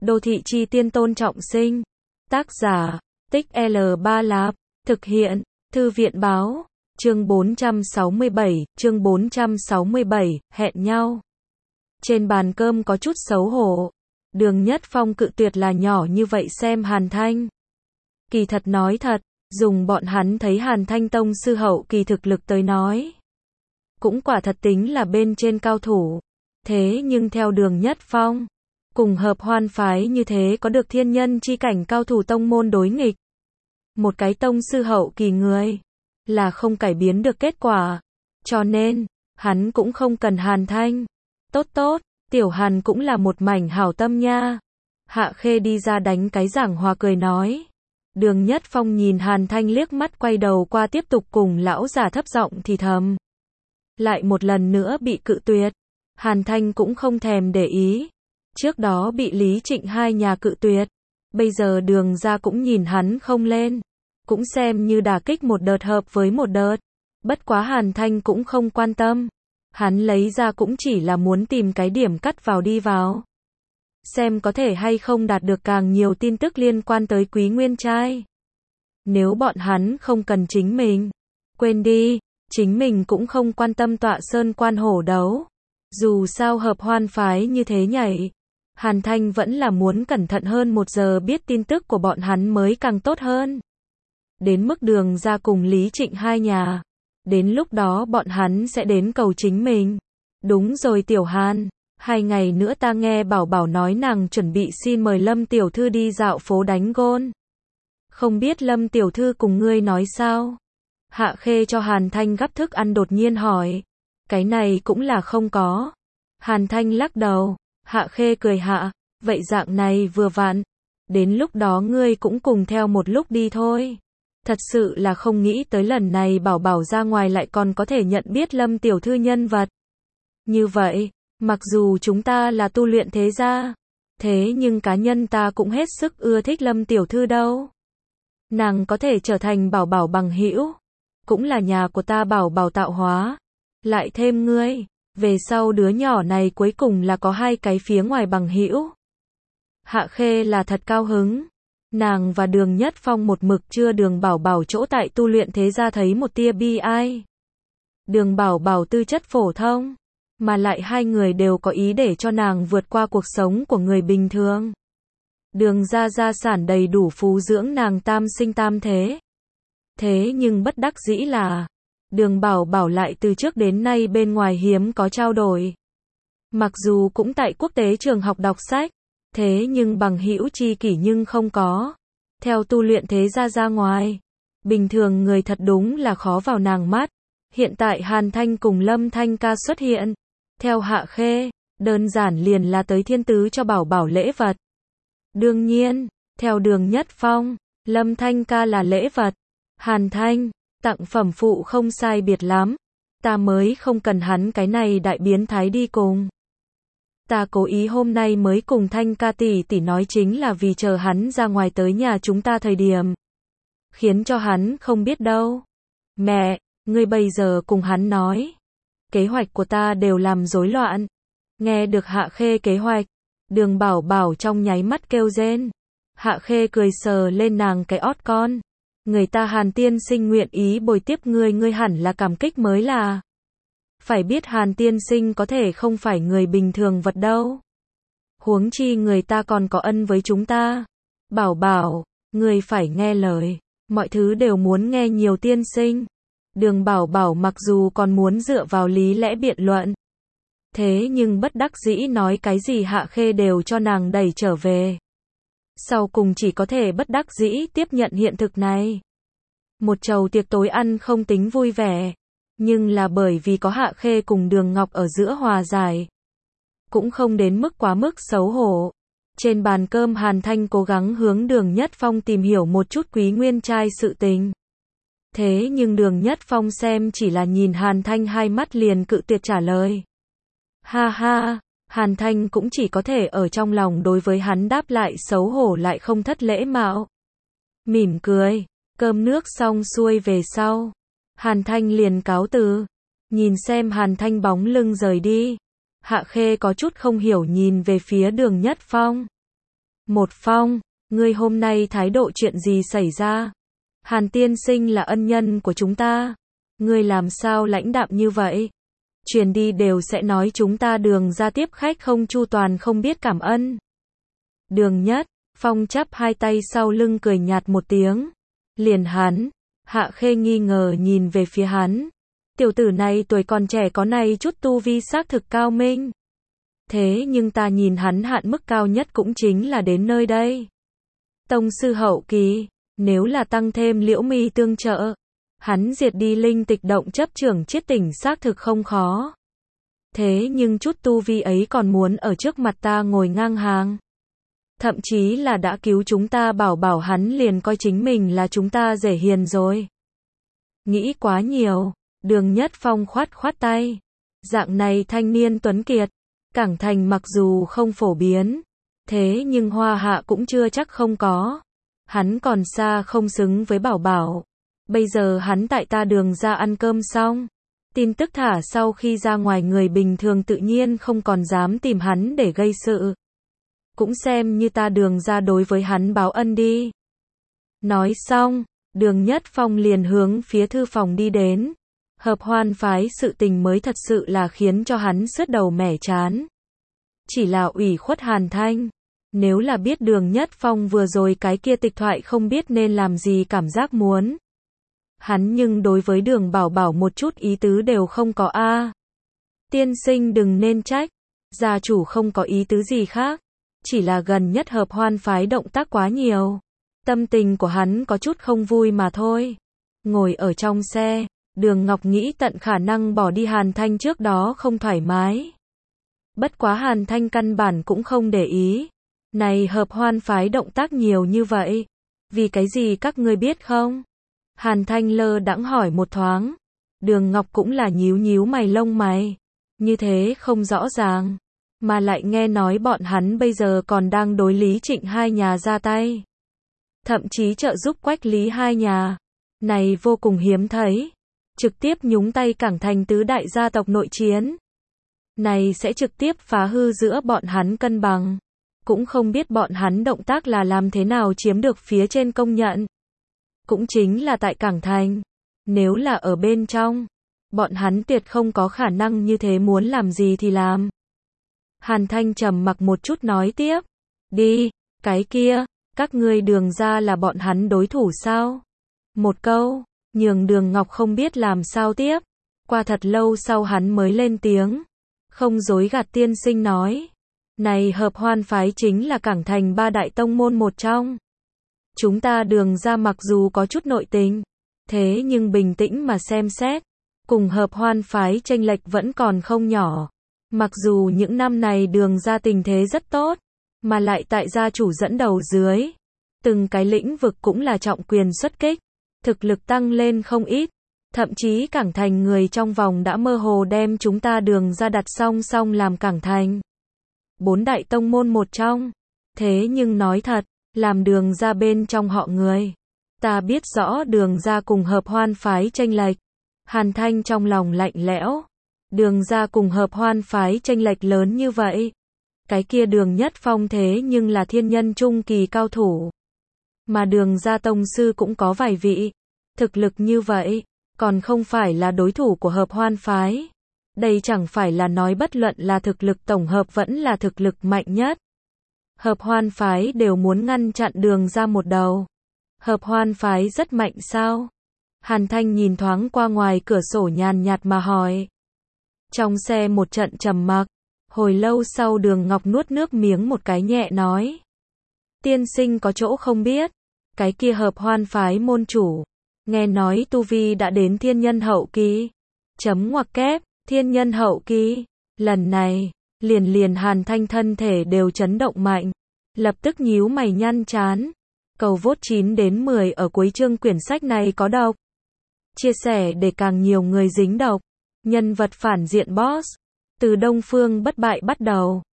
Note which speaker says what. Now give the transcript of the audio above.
Speaker 1: Đô thị chi tiên Tôn Trọng Sinh. Tác giả, Tích L3 Lạp. Thực hiện, Thư viện báo. Chương 467, hẹn nhau. Trên bàn cơm có chút xấu hổ. Đường Nhất Phong cự tuyệt là nhỏ như vậy xem Hàn Thanh. Kỳ thật nói thật, dùng bọn hắn thấy Hàn Thanh tông sư hậu kỳ thực lực tới nói. Cũng quả thật tính là bên trên cao thủ. Thế nhưng theo Đường Nhất Phong, cùng Hợp Hoan phái như thế có được thiên nhân chi cảnh cao thủ tông môn đối nghịch. Một cái tông sư hậu kỳ người, là không cải biến được kết quả. Cho nên, hắn cũng không cần Hàn Thanh. Tốt, tiểu Hàn cũng là một mảnh hảo tâm nha. Hạ Khê đi ra đánh cái giảng hòa cười nói. Đường Nhất Phong nhìn Hàn Thanh liếc mắt quay đầu qua tiếp tục cùng lão già thấp giọng thì thầm. Lại một lần nữa bị cự tuyệt. Hàn Thanh cũng không thèm để ý. Trước đó bị Lý Trịnh hai nhà cự tuyệt. Bây giờ Đường ra cũng nhìn hắn không lên. Cũng xem như đả kích một đợt hợp với một đợt. Bất quá Hàn Thanh cũng không quan tâm. Hắn lấy ra cũng chỉ là muốn tìm cái điểm cắt vào đi vào. Xem có thể hay không đạt được càng nhiều tin tức liên quan tới Quý Nguyên Trai. Nếu bọn hắn không cần chính mình, quên đi, chính mình cũng không quan tâm tọa sơn quan hổ đấu. Dù sao Hợp Hoan phái như thế nhảy, Hàn Thanh vẫn là muốn cẩn thận hơn 1 giờ biết tin tức của bọn hắn mới càng tốt hơn. Đến mức Đường ra cùng Lý Trịnh hai nhà. Đến lúc đó bọn hắn sẽ đến cầu chính mình. Đúng rồi tiểu Hàn, 2 ngày nữa ta nghe Bảo Bảo nói nàng chuẩn bị xin mời Lâm tiểu thư đi dạo phố đánh gôn. Không biết Lâm tiểu thư cùng ngươi nói sao? Hạ Khê cho Hàn Thanh gắp thức ăn đột nhiên hỏi. Cái này cũng là không có. Hàn Thanh lắc đầu. Hạ Khê cười hạ. Vậy dạng này vừa vặn. Đến lúc đó ngươi cũng cùng theo một lúc đi thôi. Thật sự là không nghĩ tới lần này Bảo Bảo ra ngoài lại còn có thể nhận biết Lâm tiểu thư nhân vật. Như vậy, mặc dù chúng ta là tu luyện thế gia, thế nhưng cá nhân ta cũng hết sức ưa thích Lâm tiểu thư đâu. Nàng có thể trở thành Bảo Bảo bằng hữu, cũng là nhà của ta Bảo Bảo tạo hóa. Lại thêm ngươi, về sau đứa nhỏ này cuối cùng là có 2 cái phía ngoài bằng hữu. Hạ Khê là thật cao hứng. Nàng và Đường Nhất Phong một mực chưa Đường Bảo Bảo chỗ tại tu luyện thế gia thấy một tia bi ai. Đường Bảo Bảo tư chất phổ thông, mà lại 2 người đều có ý để cho nàng vượt qua cuộc sống của người bình thường. Đường ra gia sản đầy đủ phú dưỡng nàng tam sinh tam thế. Thế nhưng bất đắc dĩ là, Đường Bảo Bảo lại từ trước đến nay bên ngoài hiếm có trao đổi. Mặc dù cũng tại quốc tế trường học đọc sách, thế nhưng bằng hữu tri kỷ nhưng không có. Theo tu luyện thế gia ra ngoài, bình thường người thật đúng là khó vào nàng mắt. Hiện tại Hàn Thanh cùng Lâm Thanh ca xuất hiện. Theo Hạ Khê, đơn giản liền là tới thiên tứ cho Bảo Bảo lễ vật. Đương nhiên, theo Đường Nhất Phong, Lâm Thanh ca là lễ vật. Hàn Thanh, tặng phẩm phụ không sai biệt lắm. Ta mới không cần hắn cái này đại biến thái đi cùng. Ta cố ý hôm nay mới cùng Thanh ca tỷ tỷ nói chính là vì chờ hắn ra ngoài tới nhà chúng ta thời điểm. Khiến cho hắn không biết đâu. Mẹ, ngươi bây giờ cùng hắn nói. Kế hoạch của ta đều làm rối loạn. Nghe được Hạ Khê kế hoạch, Đường Bảo Bảo trong nháy mắt kêu rên. Hạ Khê cười sờ lên nàng cái ót con. Người ta Hàn tiên sinh nguyện ý bồi tiếp ngươi hẳn là cảm kích mới là. Phải biết Hàn tiên sinh có thể không phải người bình thường vật đâu. Huống chi người ta còn có ân với chúng ta. Bảo Bảo, ngươi phải nghe lời. Mọi thứ đều muốn nghe nhiều tiên sinh. Đường Bảo Bảo mặc dù còn muốn dựa vào lý lẽ biện luận. Thế nhưng bất đắc dĩ nói cái gì Hạ Khê đều cho nàng đẩy trở về. Sau cùng chỉ có thể bất đắc dĩ tiếp nhận hiện thực này. Một chầu tiệc tối ăn không tính vui vẻ. Nhưng là bởi vì có Hạ Khê cùng Đường Ngọc ở giữa hòa giải. Cũng không đến mức quá mức xấu hổ. Trên bàn cơm Hàn Thanh cố gắng hướng Đường Nhất Phong tìm hiểu một chút Quý Nguyên Trai sự tình. Thế nhưng Đường Nhất Phong xem chỉ là nhìn Hàn Thanh 2 mắt liền cự tuyệt trả lời. Ha ha, Hàn Thanh cũng chỉ có thể ở trong lòng đối với hắn đáp lại xấu hổ lại không thất lễ mạo. Mỉm cười, cơm nước xong xuôi về sau. Hàn Thanh liền cáo từ. Nhìn xem Hàn Thanh bóng lưng rời đi. Hạ Khê có chút không hiểu nhìn về phía Đường Nhất Phong. Một Phong, ngươi hôm nay thái độ chuyện gì xảy ra? Hàn tiên sinh là ân nhân của chúng ta. Ngươi làm sao lãnh đạm như vậy? Truyền đi đều sẽ nói chúng ta Đường ra tiếp khách không chu toàn không biết cảm ơn. Đường Nhất Phong chắp hai tay sau lưng cười nhạt một tiếng. Liền hắn. Hạ Khê nghi ngờ nhìn về phía hắn. Tiểu tử này tuổi còn trẻ có này chút tu vi xác thực cao minh. Thế nhưng ta nhìn hắn hạn mức cao nhất cũng chính là đến nơi đây. Tông sư hậu kỳ, nếu là tăng thêm Liễu Mi tương trợ, hắn diệt đi linh tịch động chấp trưởng chiết tỉnh xác thực không khó. Thế nhưng chút tu vi ấy còn muốn ở trước mặt ta ngồi ngang hàng. Thậm chí là đã cứu chúng ta bảo hắn liền coi chính mình là chúng ta dễ hiền rồi. Nghĩ quá nhiều, Đường Nhất Phong khoát tay. Dạng này thanh niên tuấn kiệt, Cảng Thành mặc dù không phổ biến, thế nhưng Hoa Hạ cũng chưa chắc không có. Hắn còn xa không xứng với Bảo. Bây giờ hắn tại ta Đường ra ăn cơm xong. Tin tức thả sau khi ra ngoài người bình thường tự nhiên không còn dám tìm hắn để gây sự. Cũng xem như ta Đường ra đối với hắn báo ân đi. Nói xong, Đường Nhất Phong liền hướng phía thư phòng đi đến. Hợp Hoan phái sự tình mới thật sự là khiến cho hắn sứt đầu mẻ chán. Chỉ là ủy khuất Hàn Thanh. Nếu là biết Đường Nhất Phong vừa rồi cái kia tịch thoại không biết nên làm gì cảm giác muốn. Hắn nhưng đối với Đường Bảo một chút ý tứ đều không có a. Tiên sinh đừng nên trách. Gia chủ không có ý tứ gì khác. Chỉ là gần nhất Hợp Hoan phái động tác quá nhiều. Tâm tình của hắn có chút không vui mà thôi. Ngồi ở trong xe, Đường Ngọc nghĩ tận khả năng bỏ đi Hàn Thanh trước đó không thoải mái. Bất quá Hàn Thanh căn bản cũng không để ý. Này Hợp Hoan phái động tác nhiều như vậy. Vì cái gì các ngươi biết không? Hàn Thanh lơ đãng hỏi một thoáng. Đường Ngọc cũng là nhíu mày lông mày. Như thế không rõ ràng. Mà lại nghe nói bọn hắn bây giờ còn đang đối Lý Trịnh hai nhà ra tay. Thậm chí trợ giúp Quách Lý hai nhà. Này vô cùng hiếm thấy. Trực tiếp nhúng tay Cảng Thành tứ đại gia tộc nội chiến. Này sẽ trực tiếp phá hư giữa bọn hắn cân bằng. Cũng không biết bọn hắn động tác là làm thế nào chiếm được phía trên công nhận. Cũng chính là tại Cảng Thành. Nếu là ở bên trong, bọn hắn tuyệt không có khả năng như thế muốn làm gì thì làm. Hàn Thanh trầm mặc một chút nói tiếp. Đi, cái kia, các ngươi Đường ra là bọn hắn đối thủ sao? Một câu, nhường Đường Ngọc không biết làm sao tiếp. Qua thật lâu sau hắn mới lên tiếng. Không dối gạt tiên sinh nói. Này Hợp Hoan phái chính là Cảng Thành ba đại tông môn một trong. Chúng ta Đường ra mặc dù có chút nội tình. Thế nhưng bình tĩnh mà xem xét. Cùng Hợp Hoan phái chênh lệch vẫn còn không nhỏ. Mặc dù những năm này Đường ra tình thế rất tốt. Mà lại tại gia chủ dẫn đầu dưới. Từng cái lĩnh vực cũng là trọng quyền xuất kích. Thực lực tăng lên không ít. Thậm chí Cảng Thành người trong vòng đã mơ hồ đem chúng ta Đường ra đặt song song làm Cảng Thành. Bốn đại tông môn một trong. Thế nhưng nói thật, làm Đường ra bên trong họ người. Ta biết rõ Đường ra cùng Hợp Hoan phái chênh lệch. Hàn Thanh trong lòng lạnh lẽo. Đường ra cùng Hợp Hoan phái chênh lệch lớn như vậy. Cái kia Đường Nhất Phong thế nhưng là thiên nhân trung kỳ cao thủ. Mà Đường ra tông sư cũng có vài vị. Thực lực như vậy, còn không phải là đối thủ của Hợp Hoan phái. Đây chẳng phải là nói bất luận là thực lực tổng hợp vẫn là thực lực mạnh nhất. Hợp Hoan phái đều muốn ngăn chặn Đường ra một đầu. Hợp Hoan phái rất mạnh sao? Hàn Thanh nhìn thoáng qua ngoài cửa sổ nhàn nhạt mà hỏi. Trong xe một trận trầm mặc. Hồi lâu sau Đường Ngọc nuốt nước miếng một cái nhẹ nói. Tiên sinh có chỗ không biết. Cái kia Hợp Hoan phái môn chủ. Nghe nói tu vi đã đến thiên nhân hậu kỳ. Chấm ngoặc kép, thiên nhân hậu kỳ. Lần này, liền Hàn Thanh thân thể đều chấn động mạnh. Lập tức nhíu mày nhăn chán. Cầu vote 9 đến 10 ở cuối chương quyển sách này có độc. Chia sẻ để càng nhiều người dính độc. Nhân vật phản diện boss. Từ Đông Phương bất bại bắt đầu.